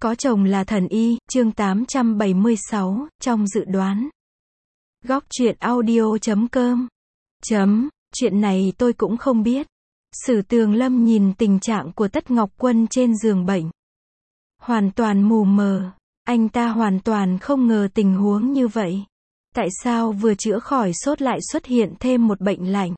Có chồng là thần y, chương 876, trong dự đoán. Góc truyện audio.com. Chuyện này tôi cũng không biết. Sử Tường Lâm nhìn tình trạng của Tất Ngọc Quân trên giường bệnh. Hoàn toàn mù mờ. Anh ta hoàn toàn không ngờ tình huống như vậy. Tại sao vừa chữa khỏi sốt lại xuất hiện thêm một bệnh lạnh?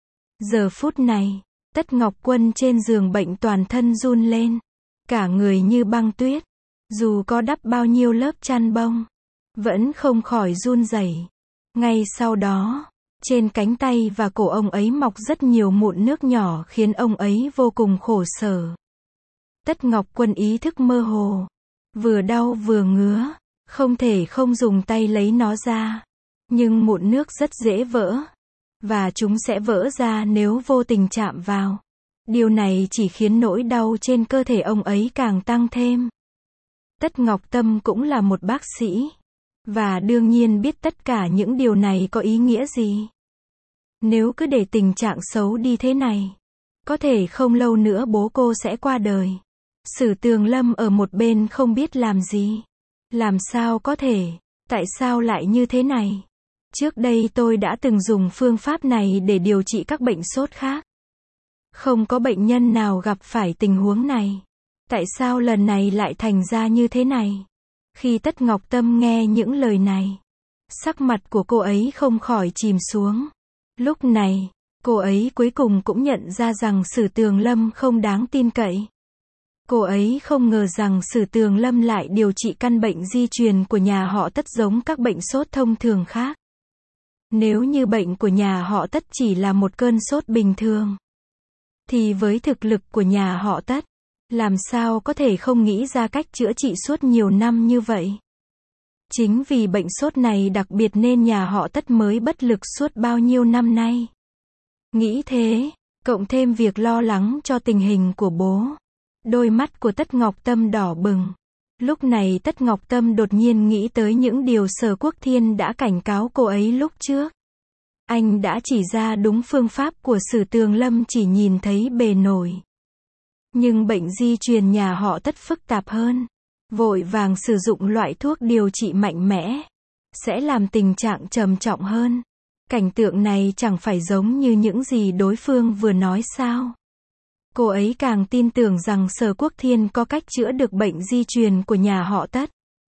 Giờ phút này, Tất Ngọc Quân trên giường bệnh toàn thân run lên. Cả người như băng tuyết. Dù có đắp bao nhiêu lớp chăn bông, vẫn không khỏi run rẩy. Ngay sau đó, trên cánh tay và cổ ông ấy mọc rất nhiều mụn nước nhỏ khiến ông ấy vô cùng khổ sở. Tất Ngọc Quân ý thức mơ hồ. Vừa đau vừa ngứa, không thể không dùng tay lấy nó ra. Nhưng mụn nước rất dễ vỡ. Và chúng sẽ vỡ ra nếu vô tình chạm vào. Điều này chỉ khiến nỗi đau trên cơ thể ông ấy càng tăng thêm. Tất Ngọc Tâm cũng là một bác sĩ. Và đương nhiên biết tất cả những điều này có ý nghĩa gì. Nếu cứ để tình trạng xấu đi thế này, có thể không lâu nữa bố cô sẽ qua đời. Sử Tường Lâm ở một bên không biết làm gì. Làm sao có thể? Tại sao lại như thế này? Trước đây tôi đã từng dùng phương pháp này để điều trị các bệnh sốt khác. Không có bệnh nhân nào gặp phải tình huống này. Tại sao lần này lại thành ra như thế này? Khi Tất Ngọc Tâm nghe những lời này, sắc mặt của cô ấy không khỏi chìm xuống. Lúc này, cô ấy cuối cùng cũng nhận ra rằng Sử Tường Lâm không đáng tin cậy. Cô ấy không ngờ rằng Sử Tường Lâm lại điều trị căn bệnh di truyền của nhà họ Tất giống các bệnh sốt thông thường khác. Nếu như bệnh của nhà họ Tất chỉ là một cơn sốt bình thường, thì với thực lực của nhà họ Tất, làm sao có thể không nghĩ ra cách chữa trị suốt nhiều năm như vậy? Chính vì bệnh sốt này đặc biệt nên nhà họ Tất mới bất lực suốt bao nhiêu năm nay. Nghĩ thế, cộng thêm việc lo lắng cho tình hình của bố. Đôi mắt của Tất Ngọc Tâm đỏ bừng. Lúc này Tất Ngọc Tâm đột nhiên nghĩ tới những điều Sở Quốc Thiên đã cảnh cáo cô ấy lúc trước. Anh đã chỉ ra đúng phương pháp của Sử Tường Lâm chỉ nhìn thấy bề nổi. Nhưng bệnh di truyền nhà họ Tất phức tạp hơn. Vội vàng sử dụng loại thuốc điều trị mạnh mẽ, sẽ làm tình trạng trầm trọng hơn. Cảnh tượng này chẳng phải giống như những gì đối phương vừa nói sao? Cô ấy càng tin tưởng rằng Sở Quốc Thiên có cách chữa được bệnh di truyền của nhà họ Tất.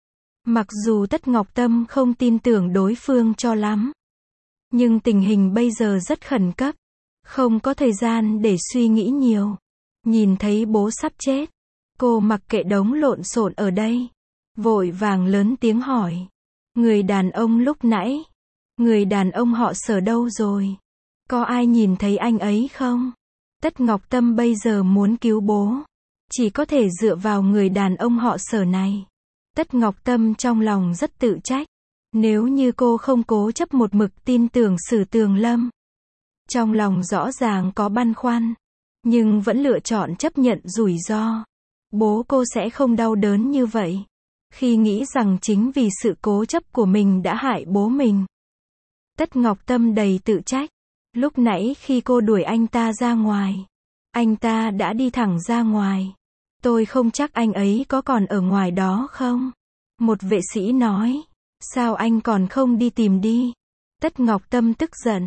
Mặc dù Tất Ngọc Tâm không tin tưởng đối phương cho lắm. Nhưng tình hình bây giờ rất khẩn cấp. Không có thời gian để suy nghĩ nhiều. Nhìn thấy bố sắp chết. Cô mặc kệ đống lộn xộn ở đây. Vội vàng lớn tiếng hỏi. Người đàn ông lúc nãy. Người đàn ông họ Sở đâu rồi? Có ai nhìn thấy anh ấy không? Tất Ngọc Tâm bây giờ muốn cứu bố. Chỉ có thể dựa vào người đàn ông họ Sở này. Tất Ngọc Tâm trong lòng rất tự trách. Nếu như cô không cố chấp một mực tin tưởng Sử Tường Lâm. Trong lòng rõ ràng có băn khoăn. Nhưng vẫn lựa chọn chấp nhận rủi ro. Bố cô sẽ không đau đớn như vậy. Khi nghĩ rằng chính vì sự cố chấp của mình đã hại bố mình. Tất Ngọc Tâm đầy tự trách. Lúc nãy khi cô đuổi anh ta ra ngoài. Anh ta đã đi thẳng ra ngoài. Tôi không chắc anh ấy có còn ở ngoài đó không? Một vệ sĩ nói. Sao anh còn không đi tìm đi? Tất Ngọc Tâm tức giận.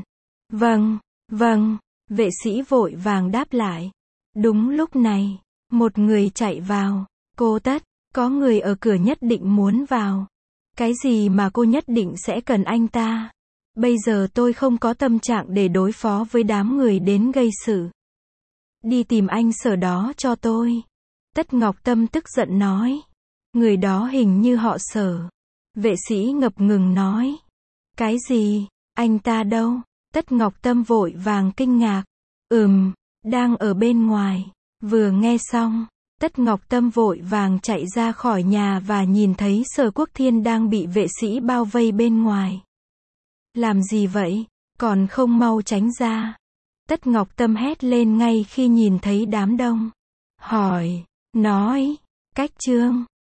Vâng. Vệ sĩ vội vàng đáp lại. Đúng lúc này, một người chạy vào. Cô Tất, có người ở cửa nhất định muốn vào. Cái gì mà cô nhất định sẽ cần anh ta? Bây giờ tôi không có tâm trạng để đối phó với đám người đến gây sự. Đi tìm anh Sở đó cho tôi. Tất Ngọc Tâm tức giận nói. Người đó hình như họ Sở. Vệ sĩ ngập ngừng nói. Cái gì? Anh ta đâu? Tất Ngọc Tâm vội vàng kinh ngạc. Đang ở bên ngoài. Vừa nghe xong, Tất Ngọc Tâm vội vàng chạy ra khỏi nhà và nhìn thấy Sở Quốc Thiên đang bị vệ sĩ bao vây bên ngoài. Làm gì vậy? Còn không mau tránh ra. Tất Ngọc Tâm hét lên ngay khi nhìn thấy đám đông. Hỏi, nói, cách trương,